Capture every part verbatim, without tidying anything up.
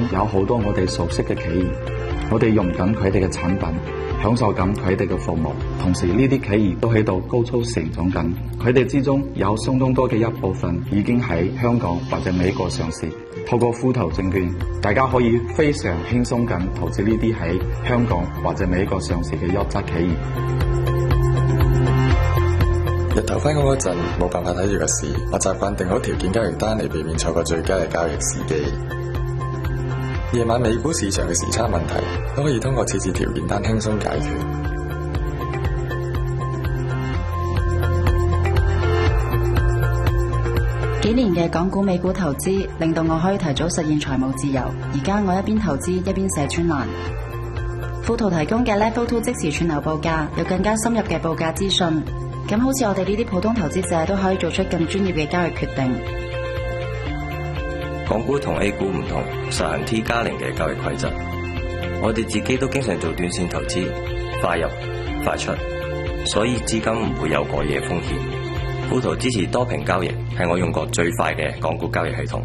有好多我哋熟悉嘅企業，我哋用緊佢哋嘅產品，享受緊佢哋嘅服務，同時呢啲企業都喺度高速成長緊，佢哋之中有相當多嘅一部分已經喺香港或者美國上市。透過富途證券，大家可以非常輕鬆咁投資呢啲喺香港或者美國上市嘅優質企業。 日頭返工嗰陣冇辦法睇住個市，我習慣定好條件交易單嚟避免錯過最佳嘅交易時機。夜晚美股市場嘅時差問題都可以通過設置條件單輕鬆解決。 幾年嘅港股美股投資令到我可以提早實現財務自由。而家我一邊投資一邊寫專欄。富途提供嘅 Level Two 即時串流報價，有更加深入嘅報價資訊。咁好似我哋呢啲普通投資者都可以做出更專業嘅交易決定。 港股同 A 股唔同，實行 T 加零嘅交易規則。我哋自己都經常做短線投資，快入快出，所以資金唔會有過夜風險。富途支持多屏交易，係我用過最快嘅港股交易系統。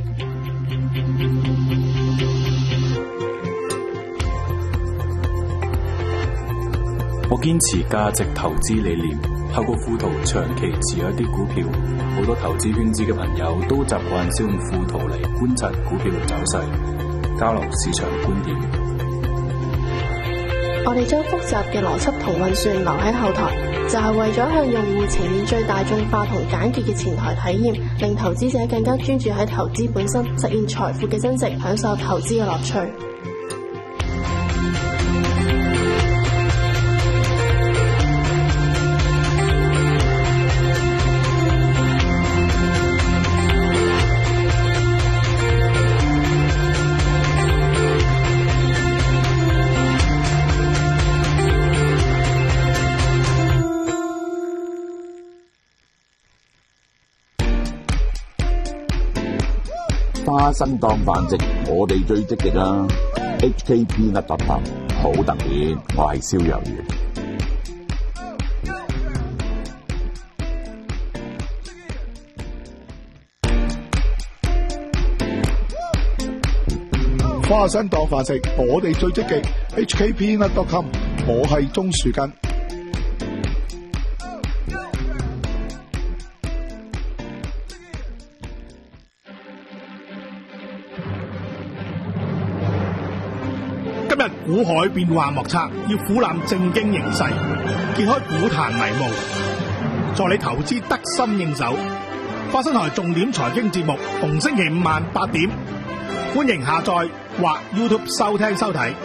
我堅持價值投資理念，透過富途長期持有一啲股票。好多投資圈子嘅朋友都習慣使用富途嚟觀察股票嘅走勢，交流市場觀點。 我哋將複雜嘅邏輯同運算留喺後台，就係為咗向用戶呈現最大眾化同簡潔嘅前台體驗，令投資者更加專注喺投資本身，實現財富嘅增值，享受投資嘅樂趣。 花生當飯食，我哋最積極啦。H K P 一特特好特別，我係蕭若元。 花生當飯食，我哋最積極。H K P 一特特，我係鍾樹根。今日股海變幻莫測，要俯瞰正經形勢，揭開股壇迷霧，助你投資得心應手。花生台重點財經節目，逢星期五晚八點，歡迎下載或 YouTube 收聽收睇。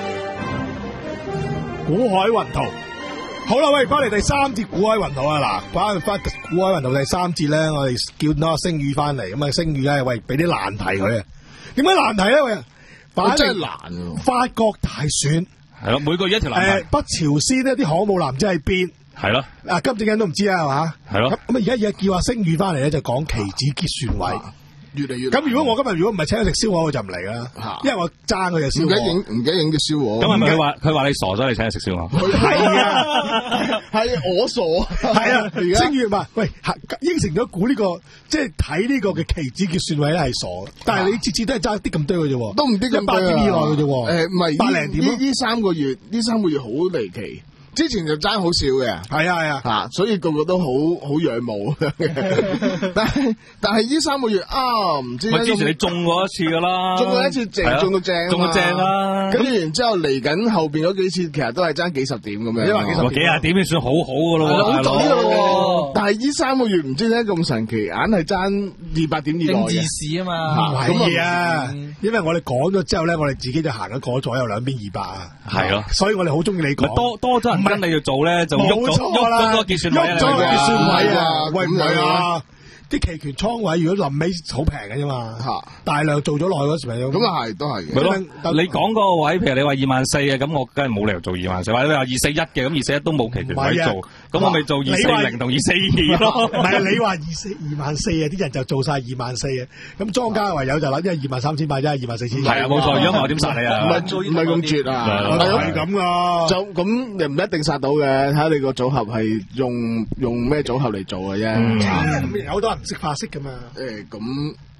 股海雲圖，好啦，喂，翻嚟第三節股海雲圖啊！嗱，翻翻股海雲圖第三節咧，我哋叫到阿星宇翻嚟，咁啊，星宇咧，喂，俾啲難題佢啊！點解難題咧？喂？ 真係難喎！ 法國大選係咯，每個月一條難題。 誒，北朝鮮呢啲航母男唔知喺邊？係咯。啊，金正恩都唔知啊，係嘛？係咯。咁咁啊，而家而家叫阿星宇翻嚟咧，就講期指結算位。越嚟越。咁如果我今日如果唔係請佢食燒鵝，我就唔嚟啦。嚇。因為我爭佢嘅燒鵝。唔記得影，唔記得影隻燒鵝。咁係咪佢話佢話你傻咗？你請佢食燒鵝？係啊，係我傻。係啊，而家星宇話：喂，應承咗估呢個，即係睇呢個嘅期指結算位咧係傻，但係你次次都係爭啲咁多嘅啫，都唔啲咁多，一百點以內嘅啫。誒，唔係百零點咯。呢三個月，呢三個月好離奇。之前就爭好少嘅，係啊係啊，吓，所以個個都好好仰慕。但係但係呢三個月啊，唔知。咪之前你中過一次噶啦，中過一次正，中到正，中到正啦。跟住然之後嚟緊後邊嗰幾次，其實都係爭幾十點咁樣。你話幾十點？幾廿點已算好好噶咯，好早噶咯。但係呢三個月唔知點解咁神奇，硬係爭二百點以內嘅。政治市啊嘛，係啊，因為我哋講咗之後咧，我哋自己就行咗過左右兩邊二百啊。係咯，所以我哋好中意你講。多多咗人。跟你要做咧，就喐咗喐咗個結算位，喐咗個結算位啊！喂，唔係啊，啲期權倉位如果臨尾好平嘅啫嘛，嚇大量做咗落去嗰時咪咁啊係都係嘅。咪咯，你講嗰個位，譬如你話二萬四嘅，咁我梗係冇理由做二萬四，或者你話二四一嘅，咁二四一都冇期權位做，咁我咪做二四零同二四二咯。唔係你話二四二萬四啊，啲人就做晒二萬四啊，咁莊家唯有就諗，因為二萬三千八，因為二萬四千。係啊，冇錯，如果唔係我點殺你啊？唔係唔係咁絕啊，係咁噶。就咁你唔一定殺到嘅，睇下你個組合係用用咩組合嚟做嘅啫。咁有好多人唔識化式噶嘛。誒咁。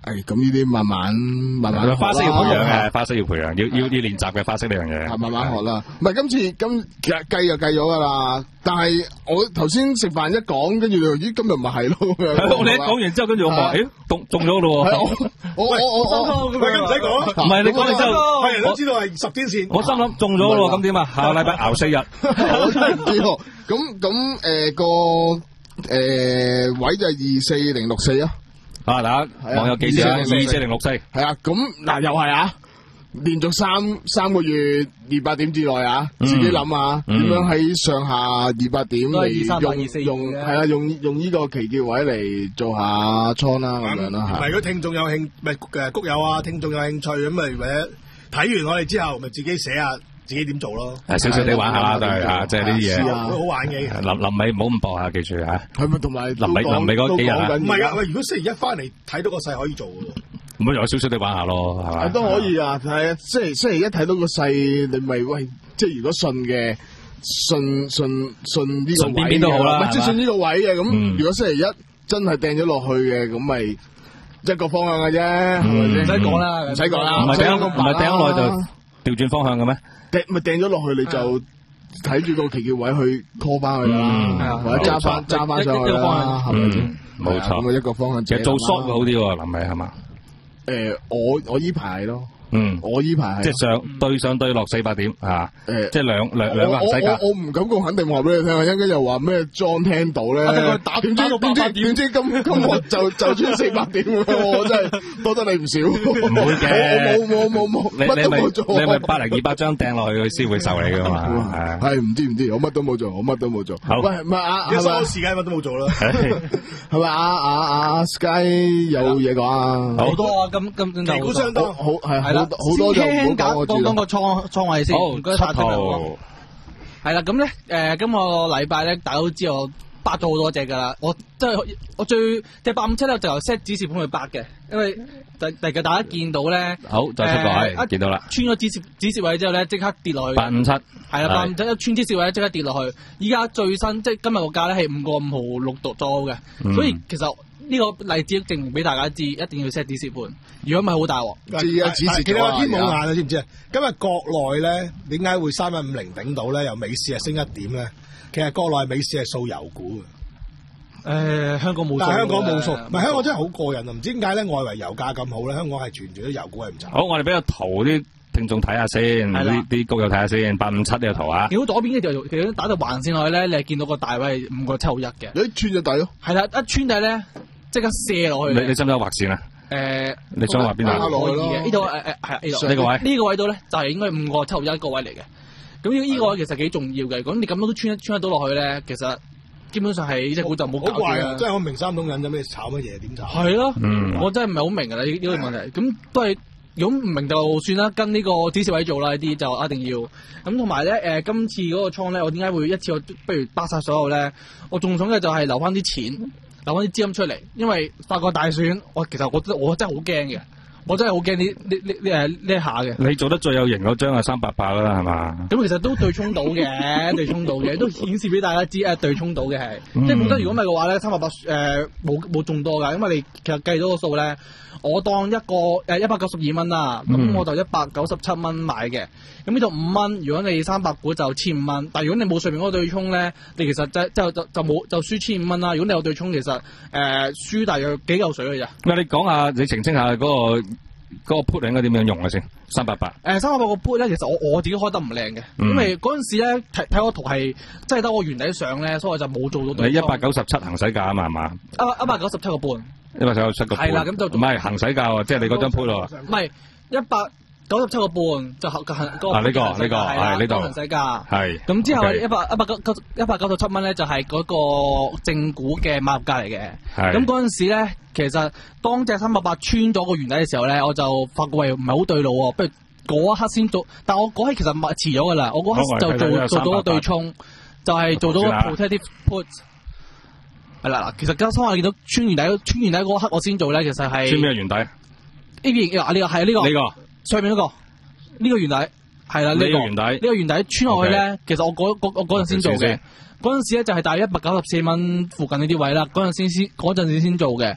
係咁呢啲慢慢慢慢花式要培養嘅，花式要培養，要要要練習嘅花式呢樣嘢。 慢慢學啦。唔係今次今其實計就計咗噶啦，但係我頭先食飯一講，跟住咦今日咪係咯。 我哋一講完之後，跟住我話，誒中中咗咯喎。 我我我我唔係咁唔使講， 唔係你講完之後， 係人都知道係十天線。 我心諗中咗咯，咁點啊？下個禮拜熬四日。 我真係唔知喎。咁咁誒個誒位就係二四零六四啊。 啊！大家網友記住啊，二四零六四係啊，咁嗱又係啊，連續三三個月二百點之內啊，自己諗下點樣喺上下二百點嚟用用係啊，用用呢個期結位嚟做下倉啦咁樣啦嚇。 唔係如果聽眾有興，咪誒谷友啊，聽眾有興趣咁咪或者睇完我哋之後，咪自己寫下自己點做咯。 係少少地玩下啦，都係嚇，即係呢啲嘢好玩嘅。 臨臨尾唔好咁搏啊，記住嚇。 係咪同埋臨尾臨尾嗰幾日啊？ 唔係啊，喂！如果星期一翻嚟睇到個勢可以做嘅喎。 唔好有少少地玩下咯，係嘛？ 都可以啊，係啊，星期星期一睇到個勢，你咪喂，即係如果信嘅，信信信呢個位， 邊邊都好啦， 即係信呢個位嘅。咁如果星期一真係掟咗落去嘅，咁咪一個方向嘅啫，係咪先？ 唔使講啦， 唔使講啦， 唔係掟唔係掟落去就調轉方向嘅咩？ 掟咪掟咗落去，你就睇住個期結位去 call 翻佢啦，或者揸翻揸翻上去啦，係咪先？ 冇錯， 咁啊一個方向。 其實做 short 會好啲喎，臨尾係嘛？ 誒，我我依排咯。 嗯， 我依排係即係上對上對落四百點啊！誒，即係兩兩兩個人世界。 我我唔敢咁肯定話俾你聽啊！一陣間又話咩裝聽到咧，點知點知點知今今日就就穿四百點喎！我真係多得你唔少。 唔會嘅， 冇冇冇冇，乜都冇做。 你咪百零二百張掟落去，佢先會受你噶嘛？係係唔知唔知，我乜都冇做，我乜都冇做。 好， 喂，唔係啊， 一收時間乜都冇做啦。 係咪啊啊啊 Sky 有嘢講啊？ 好多啊！咁咁就旗鼓相當， 好係係。好多就唔好講，我知道。 講講個倉倉位先，唔該晒。 七號係啦，咁咧誒，今個禮拜咧，大家都知我八咗好多隻噶啦。我即係我最隻八五七咧，就由 set 指示盤去八嘅，因為第第日大家見到咧， 好就出個位，見到啦。 穿咗指示指示位之後咧，即刻跌落去。 八五七係啦，八五七一穿指示位即刻跌落去。依家最新即係今日個價咧係五個五毫六度多嘅，所以其實。呢個例子證明俾大家知，一定要 set 指示盤，如果唔係好大鑊。 知啊，指示其實話天冇眼啊，知唔知啊？今日國內咧，點解會三一五零頂到咧？由美市係升一點咧？其實國內美市係掃油股嘅。 誒，香港冇， 但係香港冇掃，唔係香港真係好過癮啊！唔知點解咧，外圍油價咁好咧，香港係存住啲油股係唔賺。 好，我哋俾個圖啲聽眾睇下先，啲啲高友睇下先，八五七呢個圖啊。 如果左邊嘅就其實打到橫線落去咧，你係見到個大位係五個七毫一嘅。 你穿咗底咯。係啦，一穿底咧。即刻射落去。 你你想唔想畫線啊？ 誒， 你想畫邊度？ 可以嘅，呢度誒誒係呢度。 呢個位呢個位度咧，就係應該五個七毫一一個位嚟嘅。咁呢呢個位其實幾重要嘅。咁你咁樣都穿一穿得到落去咧，其實基本上係呢隻股就冇搞。 好怪啊！即係我明三桶人有咩炒乜嘢？點炒？ 係咯，我真係唔係好明㗎啦呢呢個問題。咁都係如果唔明就算啦，跟呢個指示位做啦，呢啲就一定要。咁同埋咧誒，今次嗰個倉咧，我點解會一次我不如巴晒所有咧？我仲想嘅就係留翻啲錢。留翻啲資金出嚟，因為法國大選，我其實我真我真係好驚嘅，我真係好驚呢呢呢呢誒呢一下嘅。 你做得最有型嗰張係三八八啦，係嘛？ 咁其實都對沖到嘅，對沖到嘅，都顯示俾大家知誒對沖到嘅係。 嗯、 即係本身如果唔係嘅話咧，三八八誒冇冇中多㗎，因為你其實計到個數咧，我當一個誒一百九十二蚊啦，咁、嗯、我就一百九十七蚊買嘅。咁呢度五蚊，如果你三百股就千五蚊，但係如果你冇上面嗰個對沖咧，你其實即就就就冇就輸千五蚊啦。如果你有對沖，其實誒、呃、輸大約幾嚿水嘅咋。 喂，你講下，你澄清下嗰、那個嗰、那個 put 應該點樣用嘅先？三八八。誒， 三八八個 put 咧，其實我我自己開得唔靚嘅，嗯、因為嗰陣時咧睇睇個圖係真係得個圓底上咧，所以我就冇做到對沖。 你一百九十七行使價啊嘛，係嘛？ 一一百九十七個半。 一百九十七個半。係啦，咁就唔係行使價喎，即係你嗰張 put 喎。 唔係一百。九十七個半就合行嗰個啊呢個呢個係呢度行使價係咁之後一百一百九九一百九十七蚊咧就係嗰個正股嘅買入價嚟嘅。咁嗰陣時咧，其實當隻三百八穿咗個圓底嘅時候咧，我就發覺喂唔係好對路喎，不如嗰一刻先做。但係我嗰刻其實咪遲咗噶啦，我嗰刻就做做到個對沖，就係做到個 protective put。係啦嗱，其實今日我見到穿圓底穿圓底嗰刻我先做咧，其實係穿咩圓底？ 呢邊啊呢個係呢個呢個。上面嗰、那個呢、這個圓底係啦，呢、這個圓底呢個圓底穿落去咧，okay. 其實我嗰嗰我嗰陣先做嘅，嗰陣時咧就係大約一百九十四蚊附近呢啲位啦，嗰陣先先嗰陣時先做嘅。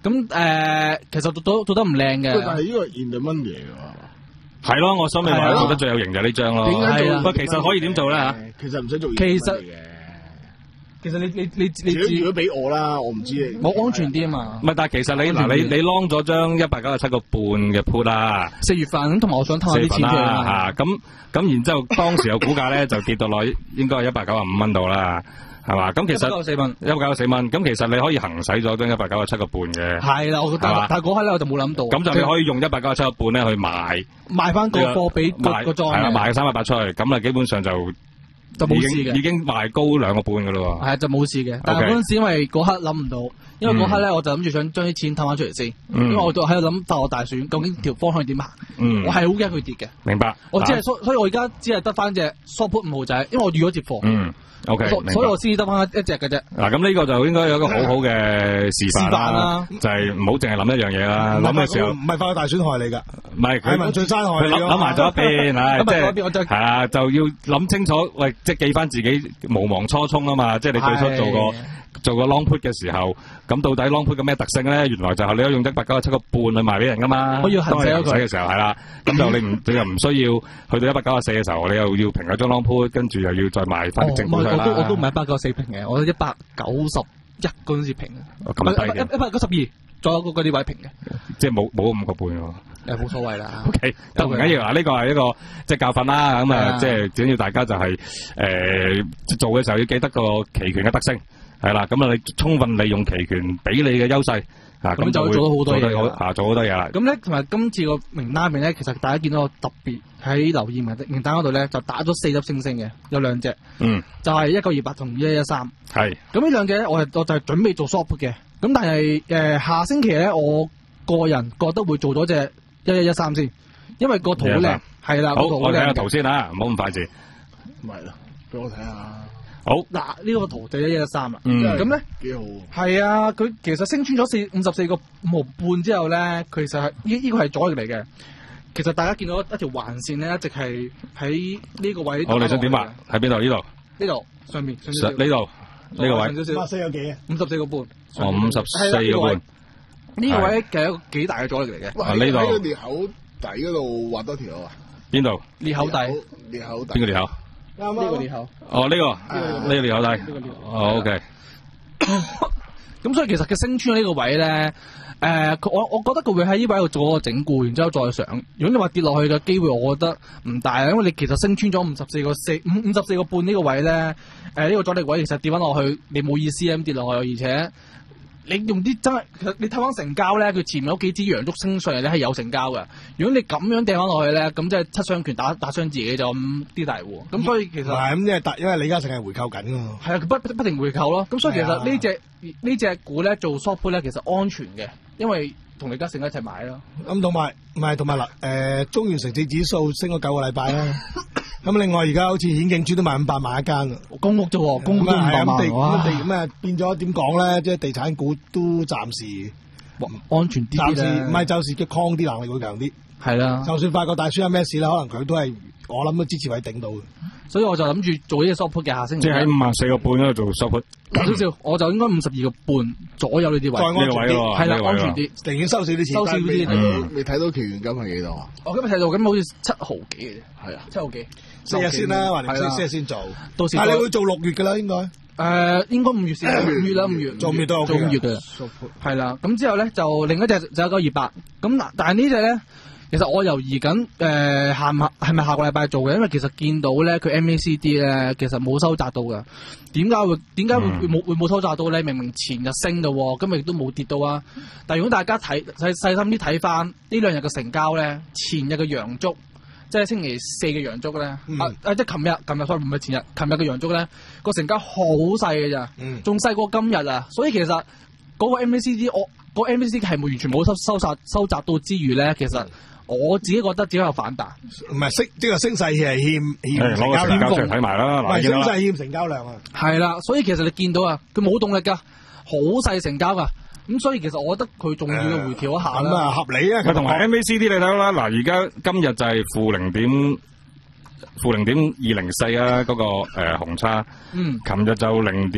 咁誒，其實做到做得唔靚嘅。 但係呢個 in the money 嚟㗎。 係咯，我心裏話做得最有型就係呢張咯。 點解做？ 不過其實可以點做咧嚇？ 其實唔使做。 其實其實你你你你如果俾我啦，我唔知。 我安全啲啊嘛。 唔係，但係其實你嗱你你 long 咗張一百九十七個半嘅 put 啦。 四月份同埋我想偷下啲錢出嚟嚇，咁咁然之後當時嘅股價咧就跌到落應該係一百九十五蚊度啦。係嘛？咁其實一百九十四蚊，一百九十四蚊。咁其實你可以行使咗張一百九十七個半嘅。係啦，我覺得。但係嗰刻咧我就冇諗到。 咁就你可以用一百九十七個半咧去買。 賣翻個貨俾個個莊。 係啦，賣三百八出去，咁啊基本上就就冇事嘅。 已經賣高兩個半噶咯喎。 係就冇事嘅。但係嗰陣時因為嗰刻諗唔到，因為嗰刻咧我就諗住想將啲錢攤翻出嚟先，因為我都喺度諗法國大選究竟條方向點行。我係好驚佢跌嘅。明白。我只係所所以我而家只係得翻隻 short put 五號仔，因為我預咗接貨。嗯。O K，所以我先得翻一隻嘅啫。嗱，咁呢個就應該有一個好好嘅示範啦，就係唔好淨係諗一樣嘢啦。諗嘅時候唔係法國大選害你㗎，唔係佢文翠珊害你。諗埋咗一邊，係即係係啊，就要諗清楚，喂，即係記翻自己無忘初衷啊嘛，即係你最初做過。做個 long put 嘅時候，咁到底 long put 嘅咩特性咧？原來就係你可以用一百九十七個半去賣俾人噶嘛。我要行使嘅時候係啦，咁就你唔你又唔需要去到一百九十四嘅時候，你又要平咗張 long put，跟住又要再賣翻啲正股出嚟啦。我都我都唔係一百九十四平嘅，我一百九十一嗰陣時平嘅。咁低嘅。一百九十二，再有嗰啲位平嘅。即係冇冇五個半喎。誒，冇所謂啦。O K，都唔緊要。嗱，呢個係一個即係教訓啦。咁啊，即係只要大家就係誒做嘅時候要記得個期權嘅特性。係啦，咁啊，你充分利用期權俾你嘅優勢，啊，咁就會做到好多嘢，啊，做好多嘢啦。咁咧，同埋今次個名單入面咧，其實大家見到特別喺留意名名單嗰度咧，就打咗四粒星星嘅，有兩隻，嗯，就係一九二八同一一一三，係。咁呢兩隻咧，我係我就係準備做 short put 嘅，咁但係誒、呃、下星期咧，我個人覺得會做咗隻一一一三先，因為個圖靚，係啦，好，我睇下圖先啊，唔好咁快字， 唔係啦，俾我睇下。 好嗱，呢個圖就一一一三啦，咁咧幾好，係啊，佢其實升穿咗四五十四個五毫半之後咧，其實係呢呢個係阻力嚟嘅。其實大家見到一條橫線咧，一直係喺呢個位。哦，你想點畫？喺邊度？呢度？呢度上面。上呢度呢個位。五十四有幾啊？五十四個半。哦，五十四個半。呢個位其實一個幾大嘅阻力嚟嘅。啊，呢度。喺個裂口底嗰度畫多條啊？邊度？裂口底。裂口底。邊個裂口？啱啱呢個裂口。哦，呢個呢個裂口底。哦 ，OK。咁所以其實佢升穿呢個位咧，誒、呃，我我覺得佢會喺呢位度做個整固，然之後再上。如果你話跌落去嘅機會，我覺得唔大，因為你其實升穿咗五十四個四五五十四個半呢個位咧，誒、呃，呢、這個阻力位其實跌翻落去，你冇意思咁跌落去，而且。你用啲真係，其實你睇翻成交咧，佢前面嗰幾支陽燭升上嚟咧係有成交嘅。如果你咁樣掟翻落去咧，咁即係七傷拳打打傷自己就咁啲大戶。咁所以其實係咁，因為因為李嘉誠係回購緊㗎嘛。係啊，佢不不停回購咯。咁所以其實呢隻呢隻股咧做 short put 咧其實安全嘅，因為同李嘉誠一齊買咯。咁同埋唔係同埋嗱誒，中原城市指數升咗九個禮拜啦。咁另外而家好似顯景珠都賣五百萬一間啦，公屋啫喎，公屋都五百萬，咁地咁啊變咗點講咧？即係地產股都暫時安全啲，暫時唔係暫時嘅抗啲能力會強啲。係啦，就算法國大選有咩事啦，可能佢都係我諗都支持位頂到嘅。所以我就諗住做呢個 short put 嘅下星期。即係喺五十四個半嗰度做 short put。少少，我就應該五十二個半左右呢啲位。再安全啲，係啦，安全啲，寧願收少啲錢。收少啲。你睇到期元金係幾多啊？我今日睇到咁好似七毫幾嘅，係啊，七毫幾。四日先啦，或者四日先做。到時但係你會做六月㗎啦，應該。誒，應該五月先。五月啦，五月。做五月都 OK。做五月嘅。係啦，咁之後咧就另一隻就有個二百。咁嗱，但係呢隻咧。其實我猶豫緊，誒下下係咪下個禮拜做嘅？因為其實見到咧，佢 M A C D 咧，其實冇收窄到㗎。點解會點解會冇會冇收窄到咧？明明前日升到，今日亦都冇跌到啊！但係如果大家睇細細心啲睇翻呢兩日嘅成交咧，前日嘅陽燭，即係星期四嘅陽燭咧，嗯、啊即係琴日，琴日 sorry 唔係前日，琴日嘅陽燭咧，個成交好細嘅咋，仲細、嗯、過今日啊！所以其實嗰個 M A C D 我嗰個 M A C D 係冇完全冇收收窄收窄到之餘咧，其實。我自己覺得只有反彈，唔係升，即係升勢係欠欠成交量，睇埋啦，唔係升勢欠成交量啊，係啦，所以其實你見到啊，佢冇動力噶，好細成交噶，咁所以其實我覺得佢仲要回調一下啦，咁啊合理啊，佢同埋 M A C D 你睇到啦，嗱而家今日就係負零點負零點二零四啊，嗰個誒紅叉，嗯，琴日就零點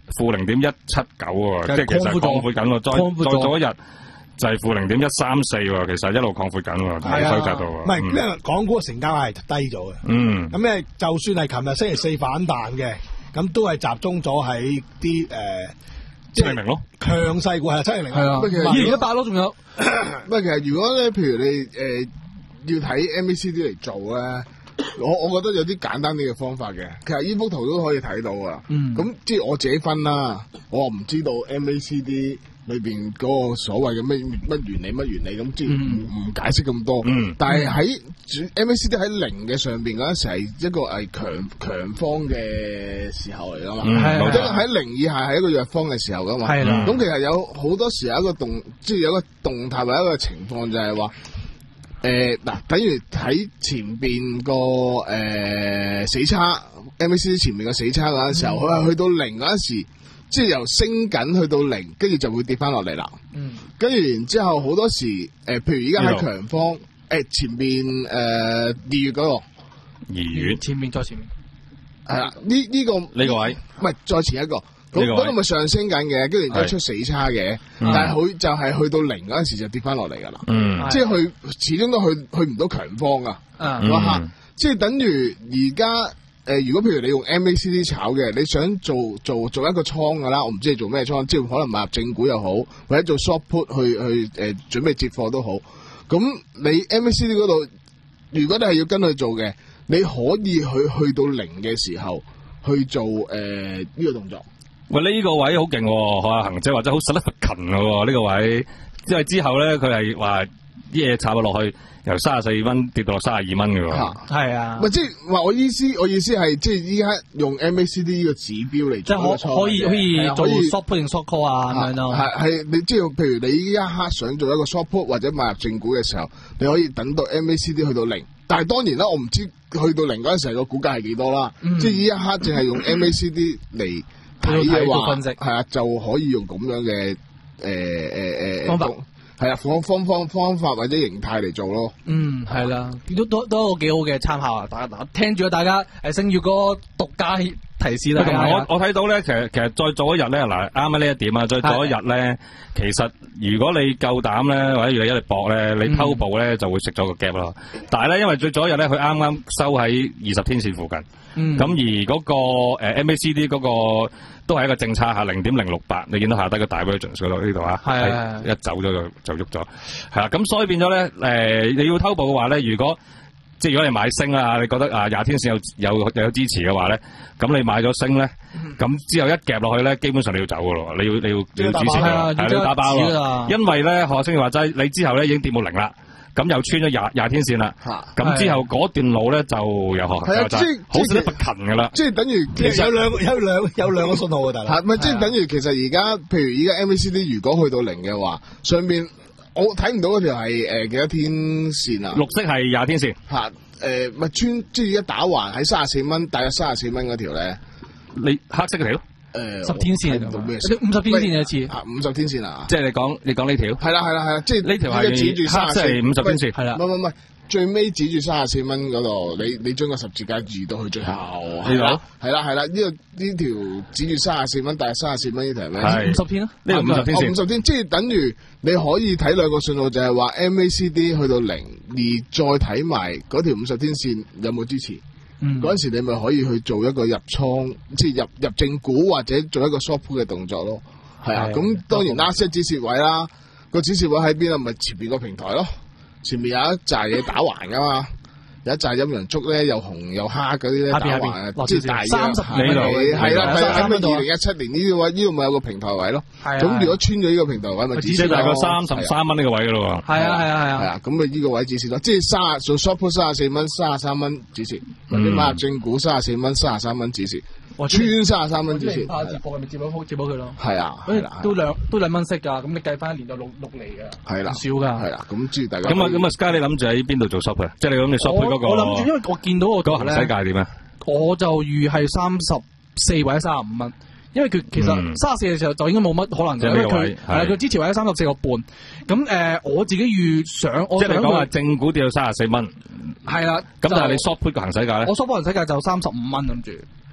負零點一七九喎，即係其實擴闊緊喎，再再早一日就係負零點一三四喎，其實一路擴闊緊喎，喺收窄度。 唔係，因為港股嘅成交係低咗嘅。嗯。咁咧，就算係琴日星期四反彈嘅，咁都係集中咗喺啲誒。 七零零咯， 強勢股係七零零， 係啊， 二零一八咯，仲有。 不過其實如果咧，譬如你誒、呃、要睇 M A C D 嚟做咧，我我覺得有啲簡單啲嘅方法嘅。其實呢幅圖都可以睇到啊。嗯。咁即係我自己分啦，我唔知道 M A C D 裏邊嗰個所謂嘅乜乜原理乜原理咁，即係唔唔解釋咁多。嗯。但係喺 M A C D 喺零嘅上邊嗰陣時係一個係強強方嘅時候嚟噶嘛，或者喺零以下係一個弱方嘅時候噶嘛。係啦。咁其實有好多時有一個動，即係有一個動態或者一個情況就係話，誒嗱，等於喺前邊個誒死叉 M A C D 前面嘅死叉嗰陣時候，佢係、嗯、去到零嗰陣時。即係由升緊去到零，跟住就會跌翻落嚟啦。嗯，跟住然之後好多時，誒、呃，譬如而家喺強方，誒、呃、前邊誒二月嗰、那個二月前面再前面， 係啦，呢呢、這個呢個位，唔係再前一個，咁嗰度咪上升緊嘅，跟住然之後出死叉嘅，但係佢就係去到零嗰陣時就跌翻落嚟噶啦。嗯，即係佢始終都去去唔到強方啊。嗯，嗰下、嗯、即係等於而家。誒、呃，如果譬如你用 M A C D 炒嘅，你想做做做一個倉噶啦，我唔知你做咩倉，即係可能買入正股又好，或者做 short put 去去誒、呃、準備接貨都好。咁你 M A C D 嗰度，如果你係要跟佢做嘅，你可以去去到零嘅時候去做誒呢、呃這個動作。 喂，呢、這個位好勁喎，學阿恒姐或者好實力不勤嘅喎，呢個位，因為之後咧佢係話啲嘢插咗落去。由三十四蚊跌到落三十二蚊嘅喎， 係啊， 唔係即係話我意思，我意思係即係依家用 M A C D 呢個指標嚟做個倉， 可以可以做 short put 定 short call 啊咁樣咯。 係係你即係譬如你依一刻想做一個 short put 或者買入正股嘅時候，你可以等到 M A C D 去到零，但係當然啦，我唔知去到零嗰陣時個股價係幾多啦。嗯、即係依一刻淨係用 M A C D 嚟睇嘅話，係啊，就可以用咁樣嘅誒誒誒方法。係啊，方方方方法或者形態嚟做咯。嗯， 係啦，都都都幾好嘅參考啊！大家嗱，聽住啊，大家誒，星月哥獨家提示啦。 我我睇到咧，其實其實再早一日咧，嗱啱啱呢一點啊，再早一日咧，其實如果你夠膽咧，或者如果你一力搏咧，你偷步咧就會食咗個 gap 咯。但係咧，因為最早一日咧，佢啱啱收喺二十天線附近。嗯。咁而嗰個誒 M A C D 嗰個。都係一個正差下零點零六八，你見到下低個大 version 喺度呢度啊，係一走咗就就喐咗，係啦，咁所以變咗咧，誒、呃、你要偷步嘅話咧，如果即係如果你買升啦，你覺得啊廿天線有有有，有支持嘅話咧，咁你買咗升咧，咁、嗯、之後一夾落去咧，基本上你要走噶咯，你要你要你要止蝕啦，係你要打包咯，因為咧何星話齋，你之後咧已經跌冇零啦。咁又穿咗廿廿天線啦，咁之後嗰段路咧就又學係啊，即係好似不勤噶啦， 即係等於其實有兩有兩有兩個信號啊，大佬， 係咪即係等於其實而家譬如而家 M A C D 如果去到零嘅話，上面我睇唔到嗰條係誒幾多天線啊？ 綠色係廿天線， 吓誒咪穿即係一打橫喺三十四蚊，大約三十四蚊嗰條咧， 你黑色嘅條。 誒，十天線到咩？ 五十天線一次， 五十天線啊！ 即係你講，你講呢條係啦係啦係啦，即係呢條係指住三十四五十天線係啦。 唔係唔係，最尾指住三十四蚊嗰度，你你將個十字架移到去最後，係啦係啦係啦，呢個呢條指住三十四蚊，但係三十四蚊呢條係咩？ 係五十天咯， 呢條五十天線， 五十天即係等於你可以睇兩個信號，就係話 M A C D 去到零，而再睇埋嗰條五十天線有冇支持。嗰陣、嗯、時你咪可以去做一個入倉，即係入入正股或者做一個 short put 嘅動作咯。係啊，咁當然 last 止蝕位啦，個止蝕位喺邊啊？咪前邊個平台咯，前面有一紮嘢打橫噶嘛，有一紮陰陽燭咧，又紅又黑嗰啲咧打橫，即係大三十米度，係啦，喺咪二零一七年呢個位呢度咪有個平台位咯。咁如果穿咗呢個平台位，咪止蝕大概三十三蚊呢個位噶咯。 係啊係啊係啊， 係啊，咁咪呢個位止蝕咯，即係卅做 short put 三十四蚊，三十三蚊止蝕。你買入正股三十四蚊，三十三蚊止蝕，穿三十三蚊止蝕。 怕接貨咪接咗接咗佢咯。 係啊， 都兩都兩蚊息噶，咁你計翻一年就六六厘噶，係啦，少噶。 係啦，咁知大家。 咁啊咁啊，Sky 你諗住喺邊度做 shop 啊？即係你諗住 shop 嗰個。 我諗住，因為我見到我嗰個行使價點啊？ 我就預係三十四或者三十五蚊，因為佢其實三十四嘅時候就應該冇乜可能嘅，因為佢係佢之前或者三十四個半。咁誒，我自己預想， 即係你講話正股跌到三十四蚊。 係啦， 咁但係你 short put 個行使價咧？ 我 short put 行使價就三十五蚊諗住。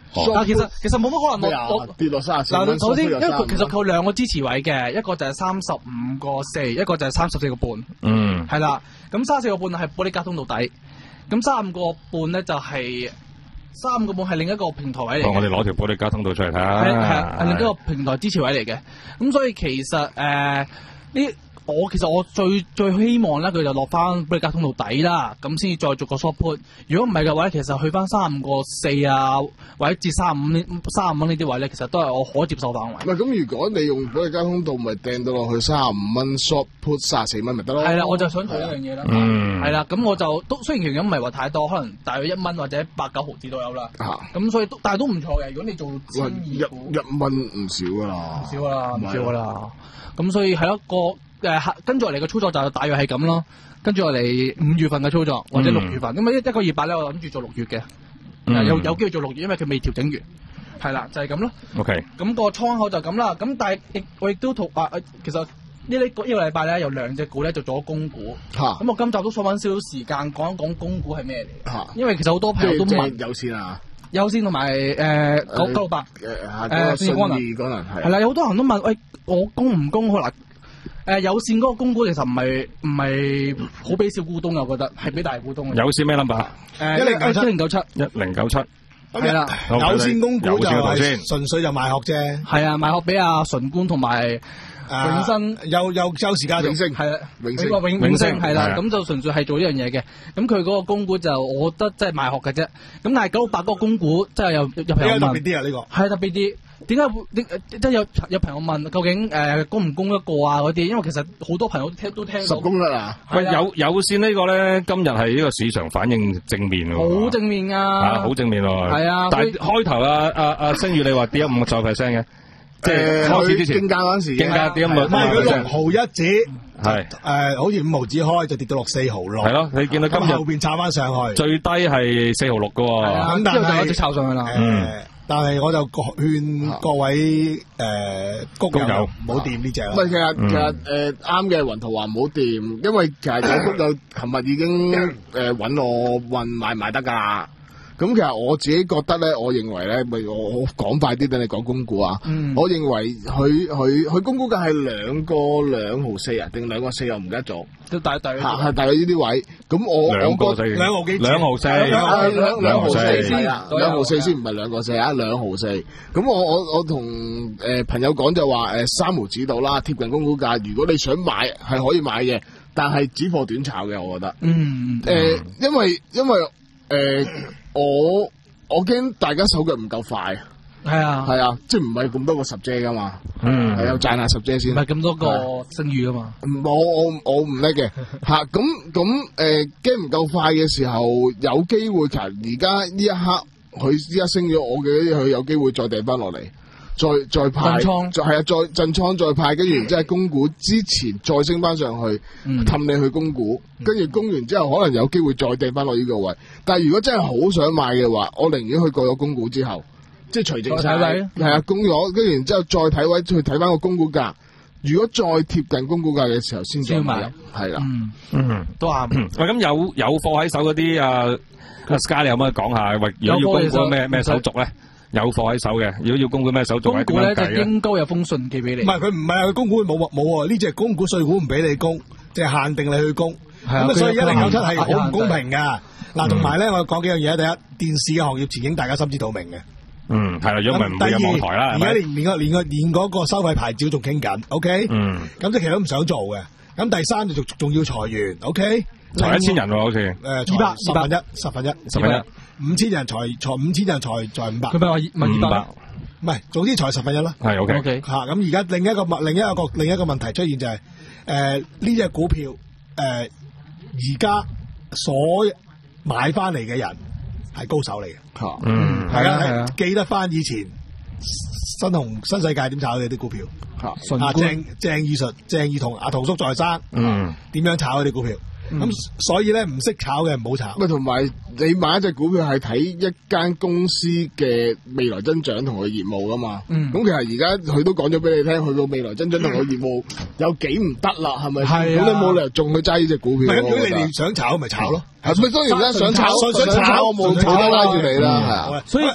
但其實其實冇乜可能我我跌落三十四。 嗱，首先因為佢其實佢有兩個支持位嘅，一個就係三十五個四，一個就係三十四個半。 嗯， 係啦，咁三十四個半係玻璃加通到底，咁三十五個半咧就係三十五個半係另一個平台位嚟嘅。 我哋攞條玻璃加通道出嚟睇下。 係係係另一個平台支持位嚟嘅，咁所以其實誒呢。我其實我最最希望咧，佢就落翻玻璃加通道底啦，咁先至再做個 short put。如果唔係嘅話，其實去翻三十五個四啊，或者至三十五呢三十五蚊呢啲位咧，其實都係我可接受範圍。 唔係咁，如果你用玻璃加通道，咪掟到落去三十五蚊 short put 三十四蚊咪得咯。係啦，我就想做一樣嘢啦。 嗯， 係啦，咁我就都雖然其實唔係話太多，可能大約一蚊或者八九毫子都有啦。咁、啊、所以都但係都唔錯嘅。如果你做千二股， 一一蚊唔少噶啦， 唔少噶啦，唔少噶啦。咁所以係一個。誒、呃，跟住落嚟嘅操作就大約係咁咯。跟住落嚟五月份嘅操作或者六月份，咁啊一一個月八咧，我諗住做六月嘅、嗯，有有機會做六月，因為佢未調整完，係啦，就係、是、咁咯。OK，咁個倉口就咁啦。咁但係亦我亦都同啊，其實呢呢呢個禮拜咧有兩隻股咧就做咗供股，咁、啊、我今集都想揾少少時間講一講供股係咩嚟嘅，因為其實好多朋友都問有線啊。 優先同埋誒九九六八誒信義光能係係啦，有好多人都問喂，我供唔供好嗱？誒、呃，有線嗰個供股其實唔係唔係好俾小股東，我覺得係俾大股東嘅。 有線咩 number？ 誒，一零九七，一零九七， 一零九七， 係啦。 有線供股就係純粹就賣殼啫。係啊，賣殼俾阿純官同埋永生， 有有周時家永升， 係啦， 永升， 永永升係啦。咁就純粹係做呢樣嘢嘅。咁佢嗰個供股就，我覺得即係賣殼嘅啫。咁但係九六八嗰個供股，即係有有朋友問， 特別啲啊呢個， 係特別啲。點解會？即係有有朋友問，究竟誒、呃、供唔供得過啊？嗰啲，因為其實好多朋友聽都聽到。 十供得啊！ 喂，有有線呢個咧，今日係呢個市場反應正面喎。 好正面啊！ 啊，好正面喎。係啊，但係開頭啊啊啊星宇你話跌咗五個 percent 嘅，即係開始之前。競價嗰陣時。競價跌咗五。 唔係佢六毫一子。 係。誒， 好似五毫子開就跌到落四毫六。 係咯，你見到今日後邊插翻上去。 最低係四毫六㗎喎。 咁但係就一直炒上去啦。 嗯。但係我就勸各位誒谷友唔好掂呢隻啦。 唔係其實其實誒啱嘅，雲圖話唔好掂，因為其實有谷友琴日已經誒揾我問買唔買得㗎。咁其實我自己覺得咧，我認為咧，咪我我講快啲等你講供股啊。嗯、我認為佢佢佢供股價係兩個兩毫四啊，定兩個四又唔記得咗。 都大大係大約呢啲位。咁我兩個四， 兩毫幾， 兩毫四， 兩兩毫四先，兩毫四先唔係兩個四啊，兩毫四。咁我我我同誒朋友講就話誒三毫子到啦，貼近供股價。如果你想買係可以買嘅，但係止貨短炒嘅，我覺得。嗯。誒、呃，因為因為誒。呃我我驚大家手腳唔夠快， 係啊係啊，即係唔係咁多個十姐噶嘛， 嗯， 係有賺下十姐先， 唔係咁多個聲譽噶嘛， 我我我唔叻嘅吓，咁咁誒驚唔夠快嘅時候，有機會其實而家呢一刻佢依家升咗，我嘅佢有機會再掟翻落嚟。再再派，就係啊，再震倉再派，跟住然之後供股之前再升翻上去，氹、嗯、你去供股，跟住供完之後可能有機會再掟翻落呢個位。但係如果真係好想買嘅話，我寧願去過咗供股之後，即係除淨晒，係啊，供咗，跟住然之後再睇位去睇翻個供股價。如果再貼近供股價嘅時候先再買，係啦， 嗯嗯，都啱。 喂，咁有有貨喺手嗰啲啊，阿 Sky 你有冇講下？喂，如果要供股咩咩手續咧？有貨喺手嘅，如果要供股咩手續？ 供股咧就應該有封信寄俾你。 唔係佢唔係啊，佢供股冇冇喎，呢隻供股稅股唔俾你供，即係限定你去供。咁啊，所以一零九七係好唔公平噶。嗱，同埋咧，我講幾樣嘢。第一，電視嘅行業前景大家心知肚明嘅。 嗯，係啦，如果唔係唔會有網台啦。 而家連連個連個連嗰個收費牌照仲傾緊 ，OK？嗯。咁即係其實都唔想做嘅。咁第三就仲仲要裁員 ，OK？ 裁一千人喎，好似。 誒，二百十分一，十分一， 十分一。 五千人裁裁五千人裁裁五百， 佢咪話問二百？ 唔係，總之裁十分一啦。 係 OK OK 吓，咁而家另一個問另一個另一個問題出現就係誒呢隻股票誒而家所買翻嚟嘅人係高手嚟嘅吓，嗯係啊係啊，記得翻以前新鴻新世界點炒嘅啲股票吓，啊鄭鄭義純鄭義同阿陶叔在生，嗯點樣炒嗰啲股票？咁、嗯、所以咧唔識炒嘅唔好炒。 咪同埋你買一隻股票係睇一間公司嘅未來增長同佢業務噶嘛。咁、嗯、其實而家佢都講咗俾你聽，佢個未來增長同佢業務有幾唔得啦，係咪？係啊。咁你冇理由仲去揸呢隻股票。 咁如果你哋想炒咪炒咯。 係咪當然啦，想炒想炒我冇炒得拉住你啦。係啊。 所以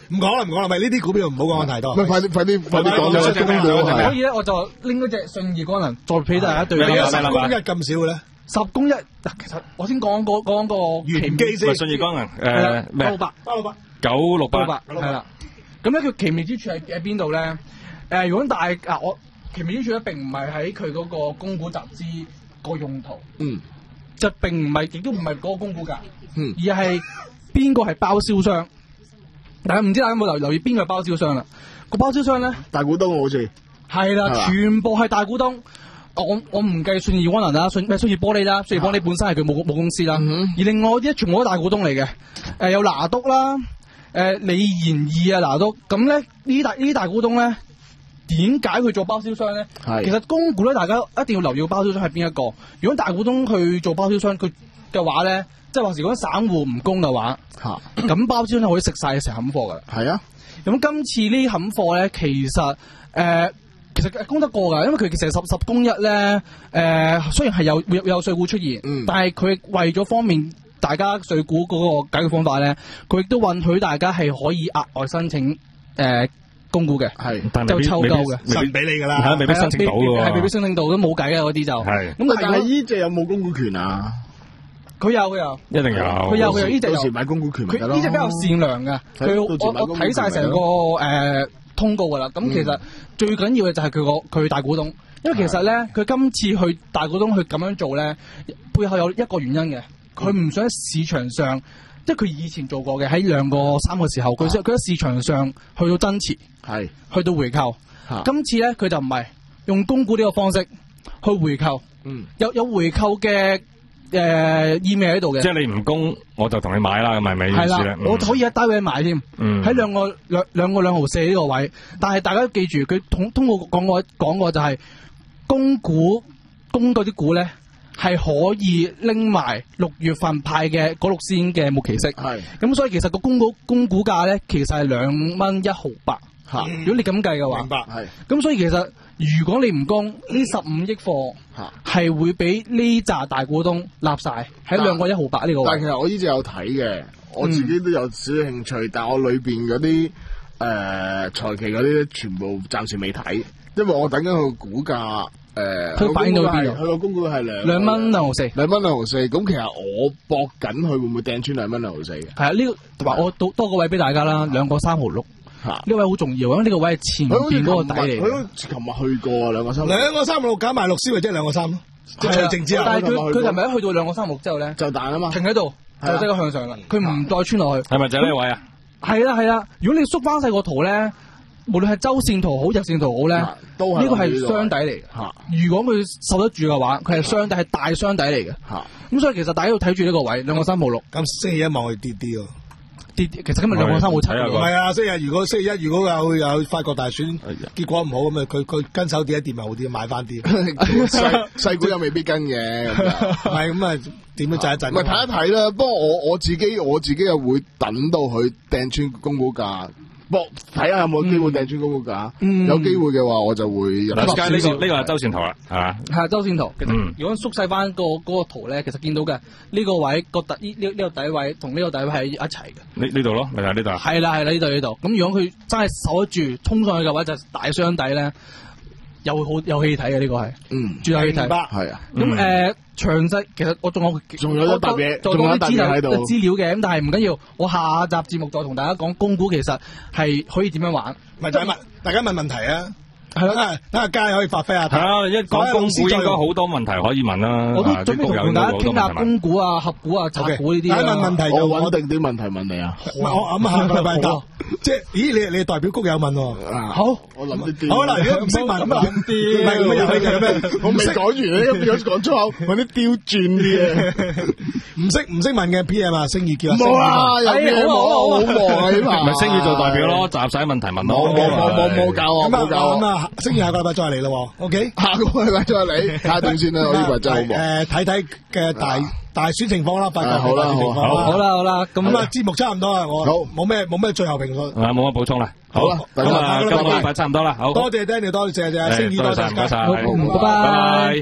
唔講啦，唔講啦，咪呢啲股票唔好講太多。 咪快啲，快啲，快啲講咗啦！ 所以咧，我就拎嗰隻信義光能再俾大家對比。 十公一咁少嘅咧？ 十公一，其實我先講講講個原機先。 信義光能誒咩？ 九六八，九六八， 九六八， 係啦。咁咧，佢奇妙之處喺喺邊度咧？誒，如果大啊，我奇妙之處咧並唔係喺佢嗰個供股集資個用途， 嗯， 就並唔係，亦都唔係嗰個供股價， 嗯， 而係邊個係包銷商。大家唔知大家有冇留留意邊個係包銷商啦？個包銷商咧， 大股東好似係啦，全部係大股東。我我唔計信義光能啦，信咩信義玻璃啦，信義玻璃本身係佢母母公司啦，嗯、而另外啲全部都大股東嚟嘅。誒、呃、有拿督啦，誒、呃、李賢義啊拿督，咁咧呢啲大呢啲大股東咧，點解佢做包銷商咧？其實供股咧，大家一定要留意包銷商係邊一個。如果大股東去做包銷商，佢嘅話咧，即係話如果散戶唔供嘅話，嚇咁、啊、包銷商可以食晒成冚貨㗎。係啊，咁今次呢啲冚貨咧，其實誒。呃其實供得過噶，因為佢其實十十供一咧，誒、呃、雖然係有有有稅股出現，嗯、但係佢為咗方便大家稅股嗰個解決方法咧，佢亦都允許大家係可以額外申請誒、呃、供股嘅，係就抽夠嘅， 實俾你噶啦， 係未必申請到嘅， 係未必申請到都冇計嘅嗰啲就係。咁但係呢隻有冇供股權啊？ 佢有佢有， 一定有。 佢有佢有呢隻有。 到時買供股權咪得咯。 佢呢隻比較善良嘅，佢我我睇晒成個誒。呃通告噶啦，咁其實最緊要嘅就係佢個佢大股東，因為其實咧佢今次去大股東去咁樣做咧，背後有一個原因嘅，佢唔想喺市場上，即係佢以前做過嘅喺兩個三個時候，佢佢喺市場上去到增持，係去到回購，今次咧佢就唔係用供股呢個方式去回購，嗯，有有回購嘅。誒、呃，意味喺度嘅， 即係你唔供，我就同你買啦，咁係咪意思咧？係啦， 我可以一單位買添，嗯，喺兩個兩兩個兩毫四呢個位，但係大家都記住，佢通通過講過講過就係供股供嗰啲股咧，係可以拎埋六月份派嘅嗰六仙嘅末期息，係，咁所以其實個供股供股價咧，其實係兩蚊一毫八，吓、嗯，如果你咁計嘅話，明白，係，咁所以其實。如果你唔供呢十五億貨，係會俾呢紮大股東立晒喺兩個一毫八呢個位。 但係其實我呢隻有睇嘅，我自己都有少少興趣，嗯、但係我裏邊嗰啲誒財期嗰啲全部暫時未睇，因為我等緊佢個股價誒。佢、呃、 反映到邊度？ 佢個供股係兩兩蚊兩毫四， 兩蚊兩毫四。咁其實我搏緊佢會唔會掟穿兩蚊兩毫四嘅？ 係啊，呢、這個同埋我多多個位俾大家啦，兩個三毫六。呢個位好重要，因為呢個位係前邊嗰個底嚟。 佢都琴日去過兩個三， 兩個三六減埋六先，或者兩個三咯。即係淨之後， 但係佢佢琴日一去到兩個三六之後咧， 就彈啊嘛， 停喺度，就即刻向上啦。佢唔再穿落去。 係咪就係呢個位啊？ 係啦係啦，如果你縮翻細個圖咧，無論係周線圖好、日線圖好咧，都呢個係雙底嚟。吓，如果佢受得住嘅話，佢係雙底，係大雙底嚟嘅。吓，咁所以其實大家要睇住呢個位，兩個三毫六。 咁星期一望佢跌啲喎。 其實今日兩個三毫七， 唔係啊！星期日如果星期一如果有有法國大選結果唔好咁啊，佢佢跟手跌一跌咪好啲，買翻啲細細股又未必跟嘅， 係咁啊？點樣震一震？ 咪睇一睇啦。不過我我自己我自己又會等到佢掟穿供股價。博睇下有冇機會掟穿嗰個價，嗯、有機會嘅話我就會入。 呢、嗯、個呢、這個係周線圖啦，係嘛？ 係周線圖。嗯、如果縮細翻個嗰個圖咧，其實見到嘅呢、這個位個底呢呢呢個底位同呢個底位係一齊嘅。呢呢度咯，咪就係呢度。係啦係啦，呢度呢度。咁如果佢真係守得住衝上去嘅話，就大雙底咧，又好有戲睇嘅呢個係。嗯，最有戲睇。係啊。咁誒。詳細其實我仲有仲有一沓嘢， 仲有一沓嘢喺度資料嘅，咁但係唔緊要，我下集節目再同大家講供股其實係可以點樣玩。 咪就係問大家問問題啊，係咯，等下佳可以發揮下。 係啊，一講供股應該好多問題可以問啦。 我都準備同大家傾下供股啊、合股啊、拆股呢啲。 大家問問題就我穩定啲問題問你啊。 我諗下個禮拜答，即係咦？你你代表谷友問喎。好， 我諗啲啲。 好啦，如果唔識問咁啊，唔係咁嘅遊戲就係咩？ 我未講完咧，變咗講粗口，揾啲刁鑽啲嘢。 唔識唔識問嘅 P M 啊，星宇叫啊。 冇啊，有咩冇啊？好忙啊呢排。 咪星宇做代表咯，集晒問題問咯。 冇冇冇冇教我，冇教我。 咁啊，星宇下個禮拜再嚟咯。OK， 下個禮拜再嚟，睇下點先啦。我呢排真係好忙。 誒，睇睇嘅大大選情況啦，八九好啦，好， 好啦，好啦。咁啊，節目差唔多啦，我冇咩冇咩最後評論。 啊，冇乜補充啦。好啦，咁啊，今個禮拜差唔多啦。好， 多謝 Danny，多謝謝星宇，多謝多謝， 好，拜拜。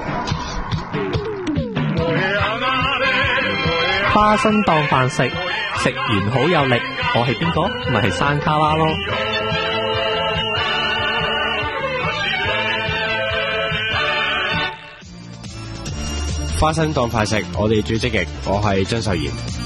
花生當飯食， 食完好有力，我係邊個？咪係山卡拉咯。 花生當快食，我哋最積極，我係張秀賢。